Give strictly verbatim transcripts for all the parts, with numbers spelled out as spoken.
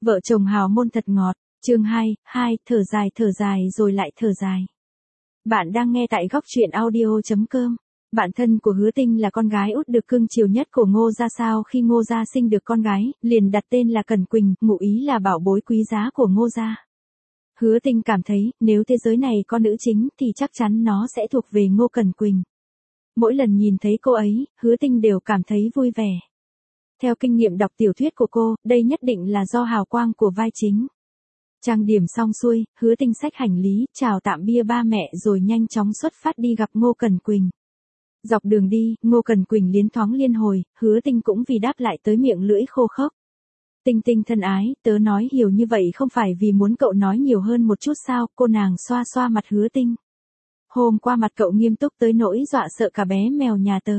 Vợ chồng hào môn thật ngọt, chương hai, hai, thở dài thở dài rồi lại thở dài. Bạn đang nghe tại góc truyện audio chấm com. Bạn thân của Hứa Tinh là con gái út được cưng chiều nhất của Ngô gia. Sau khi Ngô gia sinh được con gái, liền đặt tên là Cẩn Quỳnh, ngụ ý là bảo bối quý giá của Ngô gia. Hứa Tinh cảm thấy, nếu thế giới này có nữ chính thì chắc chắn nó sẽ thuộc về Ngô Cẩn Quỳnh. Mỗi lần nhìn thấy cô ấy, Hứa Tinh đều cảm thấy vui vẻ. Theo kinh nghiệm đọc tiểu thuyết của cô, đây nhất định là do hào quang của vai chính. Trang điểm xong xuôi, Hứa Tinh xách hành lý, chào tạm bia ba mẹ rồi nhanh chóng xuất phát đi gặp Ngô Cẩn Quỳnh. Dọc đường đi, Ngô Cẩn Quỳnh liến thoáng liên hồi, Hứa Tinh cũng vì đáp lại tới miệng lưỡi khô khốc. Tinh Tinh thân ái, tớ nói hiểu như vậy không phải vì muốn cậu nói nhiều hơn một chút sao? Cô nàng xoa xoa mặt Hứa Tinh. Hôm qua mặt cậu nghiêm túc tới nỗi dọa sợ cả bé mèo nhà tớ.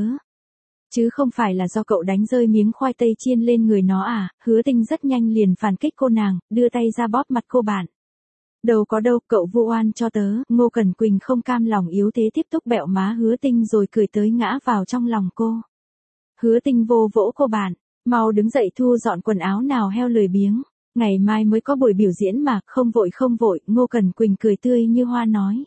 Chứ không phải là do cậu đánh rơi miếng khoai tây chiên lên người nó à? Hứa Tinh rất nhanh liền phản kích cô nàng, đưa tay ra bóp mặt cô bạn. Đâu có đâu, cậu vu oan cho tớ. Ngô Cẩn Quỳnh không cam lòng yếu thế tiếp tục bẹo má Hứa Tinh rồi cười tới ngã vào trong lòng cô. Hứa Tinh vô vỗ cô bạn, mau đứng dậy thu dọn quần áo nào heo lười biếng. Ngày mai mới có buổi biểu diễn mà, không vội không vội. Ngô Cẩn Quỳnh cười tươi như hoa nói.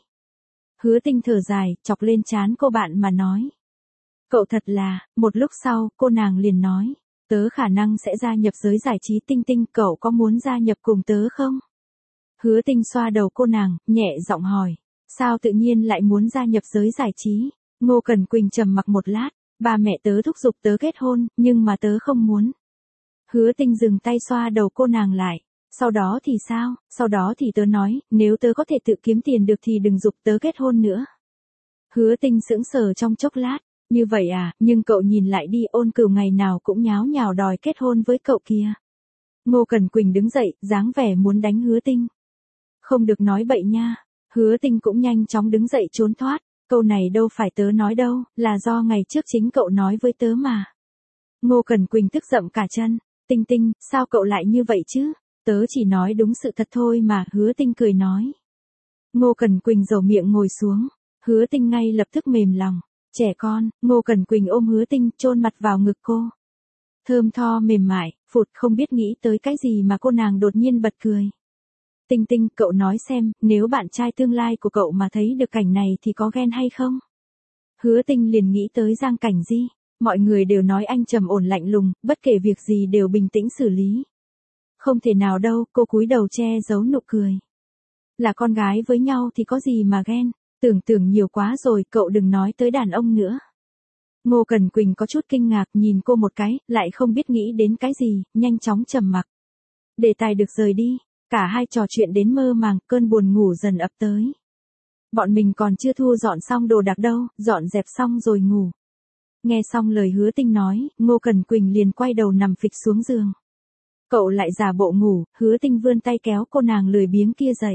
Hứa Tinh thở dài, chọc lên trán cô bạn mà nói. Cậu thật là, một lúc sau, cô nàng liền nói, tớ khả năng sẽ gia nhập giới giải trí. Tinh Tinh, cậu có muốn gia nhập cùng tớ không? Hứa Tinh xoa đầu cô nàng, nhẹ giọng hỏi, sao tự nhiên lại muốn gia nhập giới giải trí? Ngô Cẩn Quỳnh trầm mặc một lát, ba mẹ tớ thúc giục tớ kết hôn, nhưng mà tớ không muốn. Hứa Tinh dừng tay xoa đầu cô nàng lại, sau đó thì sao? Sau đó thì tớ nói, nếu tớ có thể tự kiếm tiền được thì đừng giục tớ kết hôn nữa. Hứa Tinh sững sờ trong chốc lát. Như vậy à, nhưng cậu nhìn lại đi, Ôn Cửu ngày nào cũng nháo nhào đòi kết hôn với cậu kia. Ngô Cẩn Quỳnh đứng dậy, dáng vẻ muốn đánh Hứa Tinh. Không được nói bậy nha. Hứa Tinh cũng nhanh chóng đứng dậy trốn thoát, câu này đâu phải tớ nói đâu, là do ngày trước chính cậu nói với tớ mà. Ngô Cẩn Quỳnh tức giận cả chân, Tinh Tinh, sao cậu lại như vậy chứ? Tớ chỉ nói đúng sự thật thôi mà. Hứa Tinh cười nói. Ngô Cẩn Quỳnh dầu miệng ngồi xuống, Hứa Tinh ngay lập tức mềm lòng. Trẻ con. Ngô Cẩn Quỳnh ôm Hứa Tinh, chôn mặt vào ngực cô. Thơm tho mềm mại, phụt, không biết nghĩ tới cái gì mà cô nàng đột nhiên bật cười. Tinh Tinh, cậu nói xem, nếu bạn trai tương lai của cậu mà thấy được cảnh này thì có ghen hay không? Hứa Tinh liền nghĩ tới Giang Cảnh Di. Mọi người đều nói anh trầm ổn lạnh lùng, bất kể việc gì đều bình tĩnh xử lý. Không thể nào đâu, cô cúi đầu che giấu nụ cười. Là con gái với nhau thì có gì mà ghen? Tưởng tượng nhiều quá rồi, cậu đừng nói tới đàn ông nữa. Ngô Cẩn Quỳnh có chút kinh ngạc nhìn cô một cái, lại không biết nghĩ đến cái gì, nhanh chóng trầm mặc. Đề tài được rời đi, cả hai trò chuyện đến mơ màng, cơn buồn ngủ dần ập tới. Bọn mình còn chưa thu dọn xong đồ đạc đâu, dọn dẹp xong rồi ngủ. Nghe xong lời Hứa Tinh nói, Ngô Cẩn Quỳnh liền quay đầu nằm phịch xuống giường. Cậu lại giả bộ ngủ. Hứa Tinh vươn tay kéo cô nàng lười biếng kia dậy.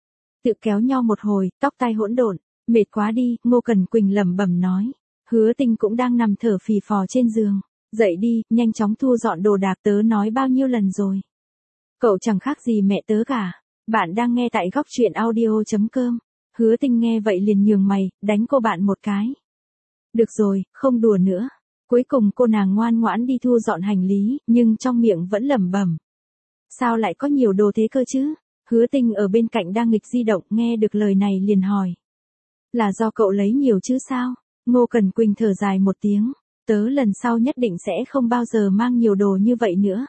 Tự kéo nhau một hồi, tóc tai hỗn độn, mệt quá đi. Ngô Cẩn Quỳnh lẩm bẩm nói. Hứa Tinh cũng đang nằm thở phì phò trên giường. Dậy đi, nhanh chóng thu dọn đồ đạc, tớ nói bao nhiêu lần rồi. Cậu chẳng khác gì mẹ tớ cả. Bạn đang nghe tại góc truyện audio chấm com. Hứa Tinh nghe vậy liền nhường mày, đánh cô bạn một cái. Được rồi, không đùa nữa. Cuối cùng cô nàng ngoan ngoãn đi thu dọn hành lý, nhưng trong miệng vẫn lẩm bẩm. Sao lại có nhiều đồ thế cơ chứ? Hứa Tinh ở bên cạnh đang nghịch di động, nghe được lời này liền hỏi. Là do cậu lấy nhiều chứ sao? Ngô Cẩn Quỳnh thở dài một tiếng. Tớ lần sau nhất định sẽ không bao giờ mang nhiều đồ như vậy nữa.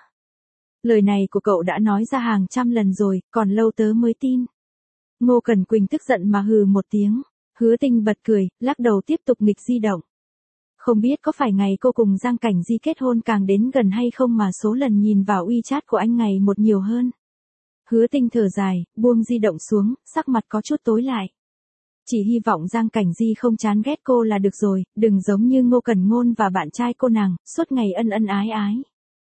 Lời này của cậu đã nói ra hàng trăm lần rồi, còn lâu tớ mới tin. Ngô Cẩn Quỳnh tức giận mà hừ một tiếng. Hứa Tinh bật cười, lắc đầu tiếp tục nghịch di động. Không biết có phải ngày cô cùng Giang Cảnh Di kết hôn càng đến gần hay không mà số lần nhìn vào WeChat của anh ngày một nhiều hơn. Hứa Tinh thở dài, buông di động xuống, sắc mặt có chút tối lại. Chỉ hy vọng Giang Cảnh Di không chán ghét cô là được rồi, đừng giống như Ngô Cẩn Ngôn và bạn trai cô nàng, suốt ngày ân ân ái ái.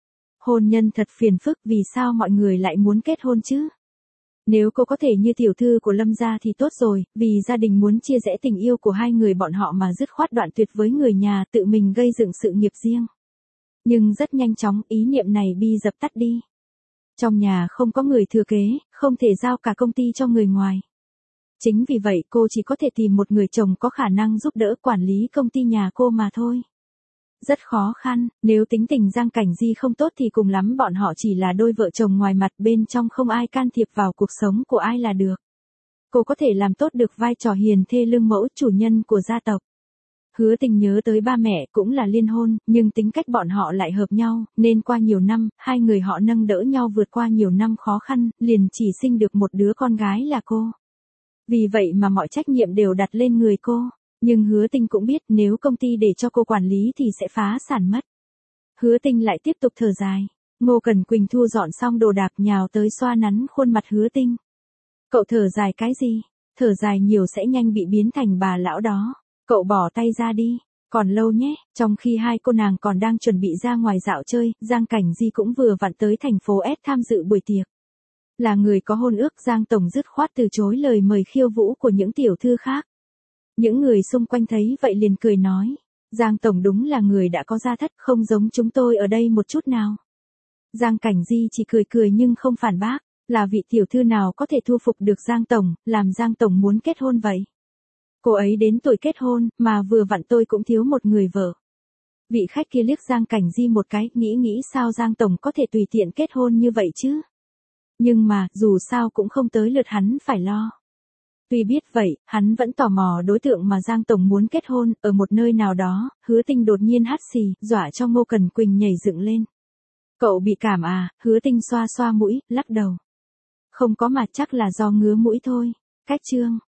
Hôn nhân thật phiền phức, vì sao mọi người lại muốn kết hôn chứ? Nếu cô có thể như tiểu thư của Lâm gia thì tốt rồi, vì gia đình muốn chia rẽ tình yêu của hai người bọn họ mà dứt khoát đoạn tuyệt với người nhà, tự mình gây dựng sự nghiệp riêng. Nhưng rất nhanh chóng, ý niệm này bị dập tắt đi. Trong nhà không có người thừa kế, không thể giao cả công ty cho người ngoài. Chính vì vậy cô chỉ có thể tìm một người chồng có khả năng giúp đỡ quản lý công ty nhà cô mà thôi. Rất khó khăn, nếu tính tình Giang Cảnh Di không tốt thì cùng lắm bọn họ chỉ là đôi vợ chồng ngoài mặt, bên trong không ai can thiệp vào cuộc sống của ai là được. Cô có thể làm tốt được vai trò hiền thê lương mẫu chủ nhân của gia tộc. Hứa Tình nhớ tới ba mẹ cũng là liên hôn, nhưng tính cách bọn họ lại hợp nhau, nên qua nhiều năm, hai người họ nâng đỡ nhau vượt qua nhiều năm khó khăn, liền chỉ sinh được một đứa con gái là cô. Vì vậy mà mọi trách nhiệm đều đặt lên người cô. Nhưng Hứa Tình cũng biết nếu công ty để cho cô quản lý thì sẽ phá sản mất. Hứa Tình lại tiếp tục thở dài. Ngô Cẩn Quỳnh thu dọn xong đồ đạc nhào tới xoa nắn khuôn mặt Hứa Tình. Cậu thở dài cái gì? Thở dài nhiều sẽ nhanh bị biến thành bà lão đó. Cậu bỏ tay ra đi. Còn lâu nhé. Trong khi hai cô nàng còn đang chuẩn bị ra ngoài dạo chơi, Giang Cảnh Di cũng vừa vặn tới thành phố S tham dự buổi tiệc. Là người có hôn ước, Giang Tổng dứt khoát từ chối lời mời khiêu vũ của những tiểu thư khác. Những người xung quanh thấy vậy liền cười nói, Giang Tổng đúng là người đã có gia thất, không giống chúng tôi ở đây một chút nào. Giang Cảnh Di chỉ cười cười nhưng không phản bác, là vị tiểu thư nào có thể thu phục được Giang Tổng, làm Giang Tổng muốn kết hôn vậy. Cô ấy đến tuổi kết hôn, mà vừa vặn tôi cũng thiếu một người vợ. Vị khách kia liếc Giang Cảnh Di một cái, nghĩ nghĩ sao Giang Tổng có thể tùy tiện kết hôn như vậy chứ. Nhưng mà, dù sao cũng không tới lượt hắn phải lo. Tuy biết vậy, hắn vẫn tò mò đối tượng mà Giang Tổng muốn kết hôn, ở một nơi nào đó, Hứa Tình đột nhiên hắt xì, dọa cho Ngô Cẩn Quỳnh nhảy dựng lên. Cậu bị cảm à? Hứa Tình xoa xoa mũi, lắc đầu. Không có mà chắc là do ngứa mũi thôi. Cách chương.